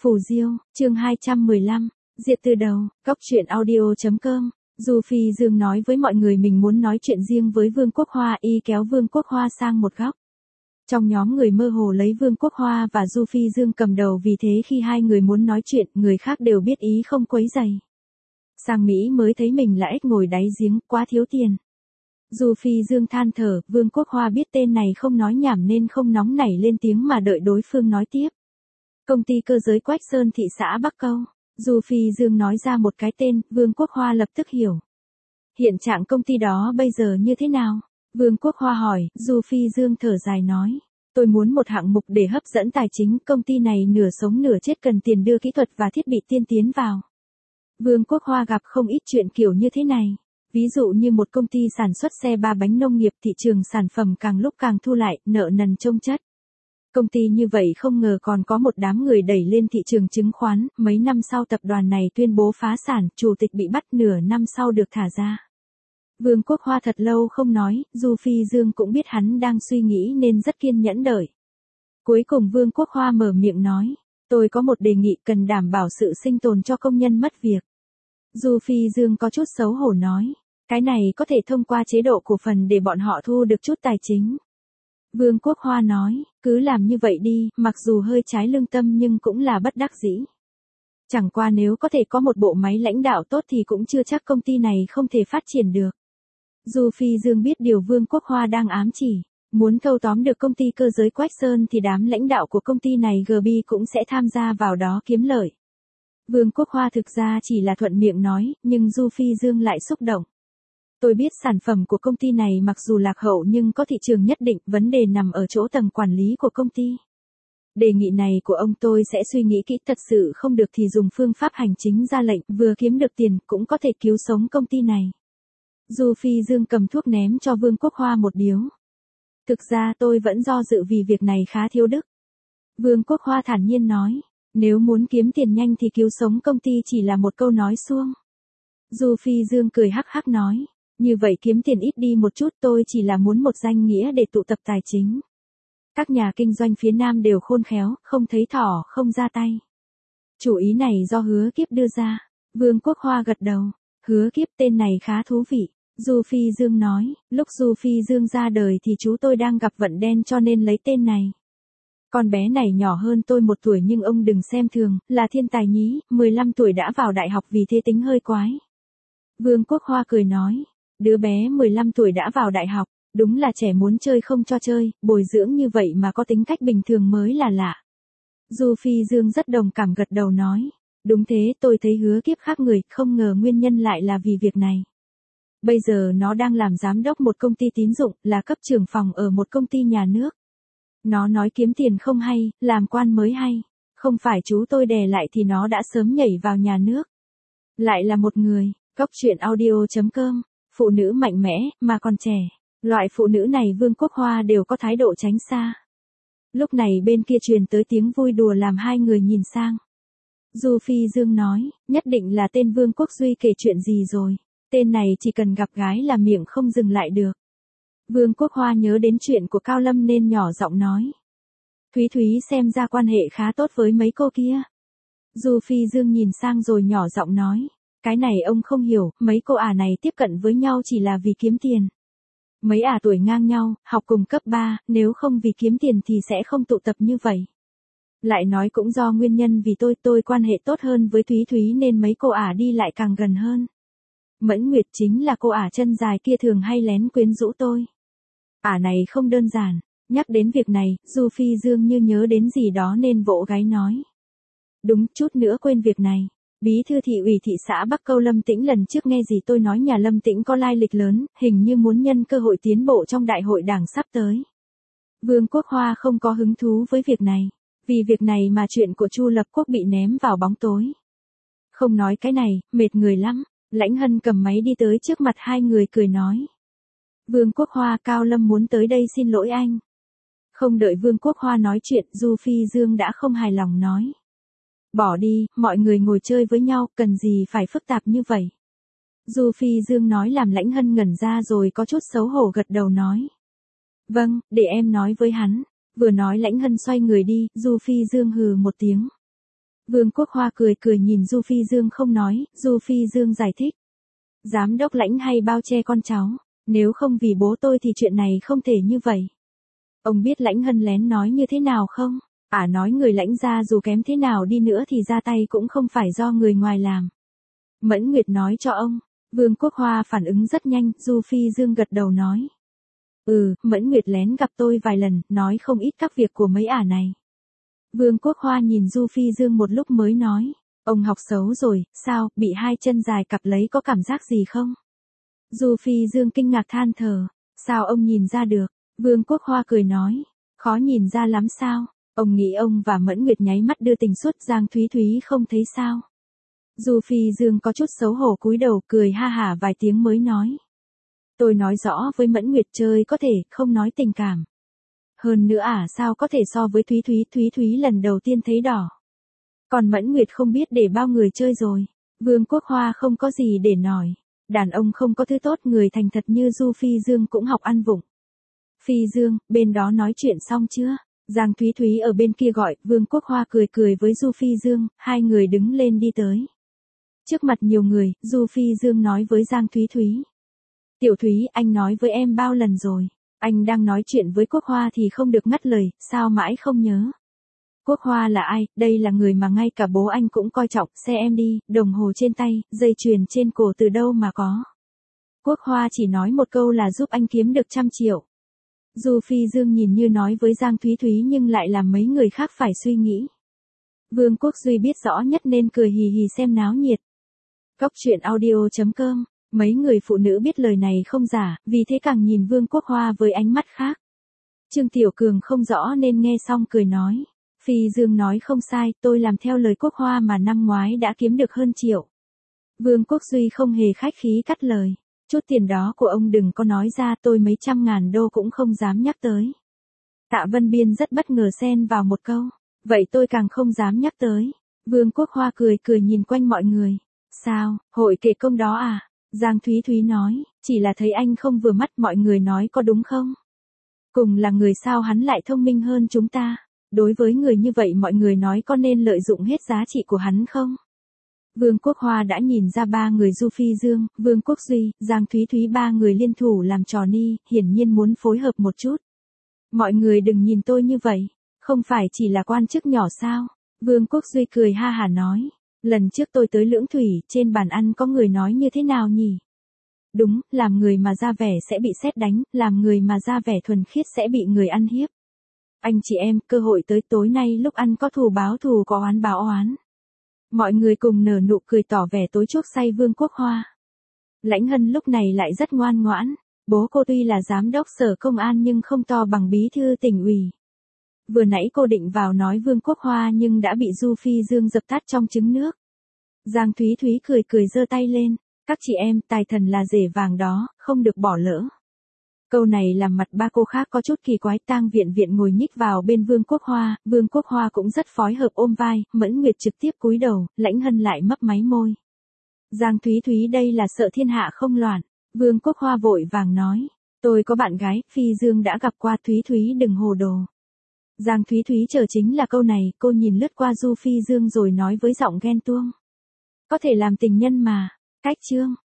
Phù Diêu, chương 215, diệt từ đầu, góc truyện audio.com. Du Phi Dương nói với mọi người mình muốn nói chuyện riêng với Vương Quốc Hoa, y kéo Vương Quốc Hoa sang một góc. Trong nhóm người mơ hồ lấy Vương Quốc Hoa và Du Phi Dương cầm đầu, vì thế khi hai người muốn nói chuyện, người khác đều biết ý không quấy rầy. Sang Mỹ mới thấy mình là ếch ngồi đáy giếng, quá thiếu tiền. Du Phi Dương than thở, Vương Quốc Hoa biết tên này không nói nhảm nên không nóng nảy lên tiếng mà đợi đối phương nói tiếp. Công ty cơ giới Quách Sơn thị xã Bắc Câu. Du Phi Dương nói ra một cái tên, Vương Quốc Hoa lập tức hiểu. Hiện trạng công ty đó bây giờ như thế nào? Vương Quốc Hoa hỏi, Du Phi Dương thở dài nói. Tôi muốn một hạng mục để hấp dẫn tài chính, công ty này nửa sống nửa chết, cần tiền đưa kỹ thuật và thiết bị tiên tiến vào. Vương Quốc Hoa gặp không ít chuyện kiểu như thế này. Ví dụ như một công ty sản xuất xe ba bánh nông nghiệp, thị trường sản phẩm càng lúc càng thu lại, nợ nần chồng chất. Công ty như vậy không ngờ còn có một đám người đẩy lên thị trường chứng khoán, mấy năm sau tập đoàn này tuyên bố phá sản, chủ tịch bị bắt, nửa năm sau được thả ra. Vương Quốc Hoa thật lâu không nói, Du Phi Dương cũng biết hắn đang suy nghĩ nên rất kiên nhẫn đợi. Cuối cùng Vương Quốc Hoa mở miệng nói, tôi có một đề nghị cần đảm bảo sự sinh tồn cho công nhân mất việc. Du Phi Dương có chút xấu hổ nói, cái này có thể thông qua chế độ cổ phần để bọn họ thu được chút tài chính. Vương Quốc Hoa nói, cứ làm như vậy đi, mặc dù hơi trái lương tâm nhưng cũng là bất đắc dĩ. Chẳng qua nếu có thể có một bộ máy lãnh đạo tốt thì cũng chưa chắc công ty này không thể phát triển được. Du Phi Dương biết điều Vương Quốc Hoa đang ám chỉ, muốn thâu tóm được công ty cơ giới Quách Sơn thì đám lãnh đạo của công ty này GB cũng sẽ tham gia vào đó kiếm lợi. Vương Quốc Hoa thực ra chỉ là thuận miệng nói, nhưng Du Phi Dương lại xúc động. Tôi biết sản phẩm của công ty này mặc dù lạc hậu nhưng có thị trường nhất định, vấn đề nằm ở chỗ tầng quản lý của công ty. Đề nghị này của ông tôi sẽ suy nghĩ kỹ, thật sự không được thì dùng phương pháp hành chính ra lệnh, vừa kiếm được tiền cũng có thể cứu sống công ty này. Du Phi Dương cầm thuốc ném cho Vương Quốc Hoa một điếu. Thực ra tôi vẫn do dự vì việc này khá thiếu đức. Vương Quốc Hoa thản nhiên nói, nếu muốn kiếm tiền nhanh thì cứu sống công ty chỉ là một câu nói suông. Du Phi Dương cười hắc hắc nói, như vậy kiếm tiền ít đi một chút, tôi chỉ là muốn một danh nghĩa để tụ tập tài chính. Các nhà kinh doanh phía Nam đều khôn khéo, không thấy thỏ không ra tay. Chủ ý này do Hứa Kiếp đưa ra. Vương Quốc Hoa gật đầu, Hứa Kiếp tên này khá thú vị. Du Phi Dương nói, lúc Du Phi Dương ra đời thì chú tôi đang gặp vận đen cho nên lấy tên này. Con bé này nhỏ hơn tôi 1 tuổi nhưng ông đừng xem thường, là thiên tài nhí, 15 tuổi đã vào đại học, vì thế tính hơi quái. Vương Quốc Hoa cười nói, đứa bé 15 tuổi đã vào đại học, đúng là trẻ muốn chơi không cho chơi, bồi dưỡng như vậy mà có tính cách bình thường mới là lạ. Du Phi Dương rất đồng cảm gật đầu nói, đúng thế, tôi thấy Hứa Kiếp khác người, không ngờ nguyên nhân lại là vì việc này. Bây giờ nó đang làm giám đốc một công ty tín dụng, là cấp trưởng phòng ở một công ty nhà nước. Nó nói kiếm tiền không hay, làm quan mới hay. Không phải chú tôi đè lại thì nó đã sớm nhảy vào nhà nước. Lại là một người, góc truyện audio.com, phụ nữ mạnh mẽ, mà còn trẻ. Loại phụ nữ này Vương Quốc Hoa đều có thái độ tránh xa. Lúc này bên kia truyền tới tiếng vui đùa làm hai người nhìn sang. Du Phi Dương nói, nhất định là tên Vương Quốc Duy kể chuyện gì rồi. Tên này chỉ cần gặp gái là miệng không dừng lại được. Vương Quốc Hoa nhớ đến chuyện của Cao Lâm nên nhỏ giọng nói. Thúy Thúy xem ra quan hệ khá tốt với mấy cô kia. Du Phi Dương nhìn sang rồi nhỏ giọng nói. Cái này ông không hiểu, mấy cô ả này tiếp cận với nhau chỉ là vì kiếm tiền. Mấy ả tuổi ngang nhau, học cùng cấp 3, nếu không vì kiếm tiền thì sẽ không tụ tập như vậy. Lại nói cũng do nguyên nhân vì tôi quan hệ tốt hơn với Thúy Thúy nên mấy cô ả đi lại càng gần hơn. Mẫn Nguyệt chính là cô ả chân dài kia thường hay lén quyến rũ tôi. Ả này không đơn giản. Nhắc đến việc này, Du Phi Dương như nhớ đến gì đó nên vỗ gáy nói. Đúng, chút nữa quên việc này. Bí thư thị ủy thị xã Bắc Câu Lâm Tĩnh lần trước nghe gì tôi nói nhà Lâm Tĩnh có lai lịch lớn, hình như muốn nhân cơ hội tiến bộ trong đại hội đảng sắp tới. Vương Quốc Hoa không có hứng thú với việc này. Vì việc này mà chuyện của Chu Lập Quốc bị ném vào bóng tối. Không nói cái này, mệt người lắm. Lãnh Hân cầm máy đi tới trước mặt hai người cười nói. Vương Quốc Hoa, Cao Lâm muốn tới đây xin lỗi anh. Không đợi Vương Quốc Hoa nói chuyện, Du Phi Dương đã không hài lòng nói. Bỏ đi, mọi người ngồi chơi với nhau, cần gì phải phức tạp như vậy. Du Phi Dương nói làm Lãnh Hân ngẩn ra rồi có chút xấu hổ gật đầu nói. Vâng, để em nói với hắn. Vừa nói Lãnh Hân xoay người đi, Du Phi Dương hừ một tiếng. Vương Quốc Hoa cười cười nhìn Du Phi Dương không nói, Du Phi Dương giải thích. Giám đốc Lãnh hay bao che con cháu, nếu không vì bố tôi thì chuyện này không thể như vậy. Ông biết Lãnh Hân lén nói như thế nào không? Nói người Lãnh gia dù kém thế nào đi nữa thì ra tay cũng không phải do người ngoài làm. Mẫn Nguyệt nói cho ông. Vương Quốc Hoa phản ứng rất nhanh, Du Phi Dương gật đầu nói. Mẫn Nguyệt lén gặp tôi vài lần, nói không ít các việc của mấy này. Vương Quốc Hoa nhìn Du Phi Dương một lúc mới nói. Ông học xấu rồi, sao, bị hai chân dài cặp lấy có cảm giác gì không? Du Phi Dương kinh ngạc than thở. Sao ông nhìn ra được? Vương Quốc Hoa cười nói. Khó nhìn ra lắm sao? Ông nghĩ ông và Mẫn Nguyệt nháy mắt đưa tình suốt, Giang Thúy Thúy không thấy sao? Du Phi Dương có chút xấu hổ cúi đầu cười ha hả vài tiếng mới nói. Tôi nói rõ với Mẫn Nguyệt chơi có thể, không nói tình cảm. Hơn nữa sao có thể so với Thúy Thúy lần đầu tiên thấy đỏ. Còn Mẫn Nguyệt không biết để bao người chơi rồi. Vương Quốc Hoa không có gì để nói. Đàn ông không có thứ tốt, người thành thật như Du Phi Dương cũng học ăn vụng. Phi Dương, bên đó nói chuyện xong chưa? Giang Thúy Thúy ở bên kia gọi, Vương Quốc Hoa cười cười với Du Phi Dương, hai người đứng lên đi tới. Trước mặt nhiều người, Du Phi Dương nói với Giang Thúy Thúy. Tiểu Thúy, anh nói với em bao lần rồi. Anh đang nói chuyện với Quốc Hoa thì không được ngắt lời, sao mãi không nhớ? Quốc Hoa là ai? Đây là người mà ngay cả bố anh cũng coi trọng, xe em đi, đồng hồ trên tay, dây chuyền trên cổ từ đâu mà có. Quốc Hoa chỉ nói một câu là giúp anh kiếm được 100 triệu. Du Phi Dương nhìn như nói với Giang Thúy Thúy nhưng lại làm mấy người khác phải suy nghĩ. Vương Quốc Duy biết rõ nhất nên cười hì hì xem náo nhiệt. Cóc truyện audio.com. Mấy người phụ nữ biết lời này không giả, vì thế càng nhìn Vương Quốc Hoa với ánh mắt khác. Trương Tiểu Cường không rõ nên nghe xong cười nói. Phi Dương nói không sai, tôi làm theo lời Quốc Hoa mà năm ngoái đã kiếm được hơn 1 triệu. Vương Quốc Duy không hề khách khí cắt lời. Chút tiền đó của ông đừng có nói ra, tôi mấy 100.000 đô cũng không dám nhắc tới. Tạ Vân Biên rất bất ngờ xen vào một câu. Vậy tôi càng không dám nhắc tới. Vương Quốc Hoa cười cười nhìn quanh mọi người. Sao, hội kể công đó à? Giang Thúy Thúy nói, chỉ là thấy anh không vừa mắt, mọi người nói có đúng không? Cùng là người sao hắn lại thông minh hơn chúng ta? Đối với người như vậy mọi người nói có nên lợi dụng hết giá trị của hắn không? Vương Quốc Hoa đã nhìn ra ba người Du Phi Dương, Vương Quốc Duy, Giang Thúy Thúy ba người liên thủ làm trò ni, hiển nhiên muốn phối hợp một chút. Mọi người đừng nhìn tôi như vậy, không phải chỉ là quan chức nhỏ sao? Vương Quốc Duy cười ha hả nói. Lần trước tôi tới Lưỡng Thủy, trên bàn ăn có người nói như thế nào nhỉ? Đúng, làm người mà ra vẻ sẽ bị sét đánh, làm người mà ra vẻ thuần khiết sẽ bị người ăn hiếp. Anh chị em, cơ hội tới tối nay lúc ăn có thù báo thù, có oán báo oán. Mọi người cùng nở nụ cười tỏ vẻ tối chuốc say Vương Quốc Hoa. Lãnh Hân lúc này lại rất ngoan ngoãn. Bố cô tuy là giám đốc sở công an nhưng không to bằng bí thư tỉnh ủy. Vừa nãy cô định vào nói Vương Quốc Hoa nhưng đã bị Du Phi Dương dập tắt trong trứng nước. Giang Thúy Thúy cười cười giơ tay lên. Các chị em, tài thần là rể vàng đó, không được bỏ lỡ. Câu này làm mặt ba cô khác có chút kỳ quái. Tang Viện Viện ngồi nhích vào bên Vương Quốc Hoa, Vương Quốc Hoa cũng rất phối hợp ôm vai, Mẫn Nguyệt trực tiếp cúi đầu, Lãnh Hân lại mấp máy môi. Giang Thúy Thúy đây là sợ thiên hạ không loạn. Vương Quốc Hoa vội vàng nói, tôi có bạn gái, Phi Dương đã gặp qua, Thúy Thúy đừng hồ đồ. Giang Thúy Thúy chờ chính là câu này, cô nhìn lướt qua Du Phi Dương rồi nói với giọng ghen tuông. Có thể làm tình nhân mà, cách chương.